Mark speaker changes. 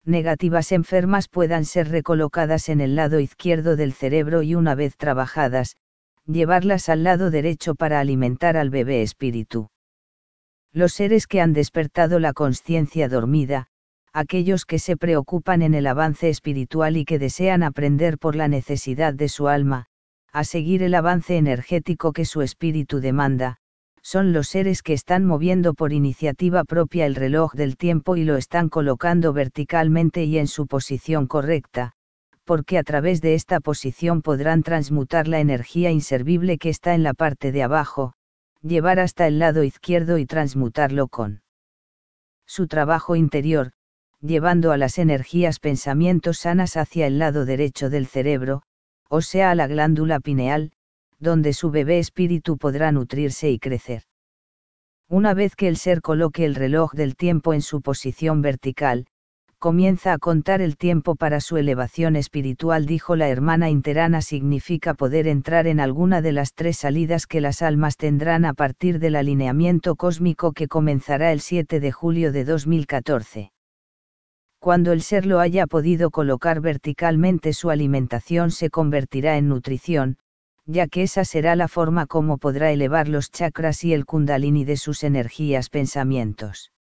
Speaker 1: negativas enfermas puedan ser recolocadas en el lado izquierdo del cerebro y una vez trabajadas, llevarlas al lado derecho para alimentar al bebé espíritu. Los seres que han despertado la conciencia dormida, aquellos que se preocupan en el avance espiritual y que desean aprender por la necesidad de su alma, a seguir el avance energético que su espíritu demanda, son los seres que están moviendo por iniciativa propia el reloj del tiempo y lo están colocando verticalmente y en su posición correcta, porque a través de esta posición podrán transmutar la energía inservible que está en la parte de abajo, llevar hasta el lado izquierdo y transmutarlo con su trabajo interior, llevando a las energías pensamientos sanas hacia el lado derecho del cerebro, o sea a la glándula pineal, donde su bebé espíritu podrá nutrirse y crecer. Una vez que el ser coloque el reloj del tiempo en su posición vertical, comienza a contar el tiempo para su elevación espiritual, dijo la hermana interana. Significa poder entrar en alguna de las 3 salidas que las almas tendrán a partir del alineamiento cósmico que comenzará el 7 de julio de 2014. Cuando el ser lo haya podido colocar verticalmente, su alimentación se convertirá en nutrición, ya que esa será la forma como podrá elevar los chakras y el kundalini de sus energías pensamientos.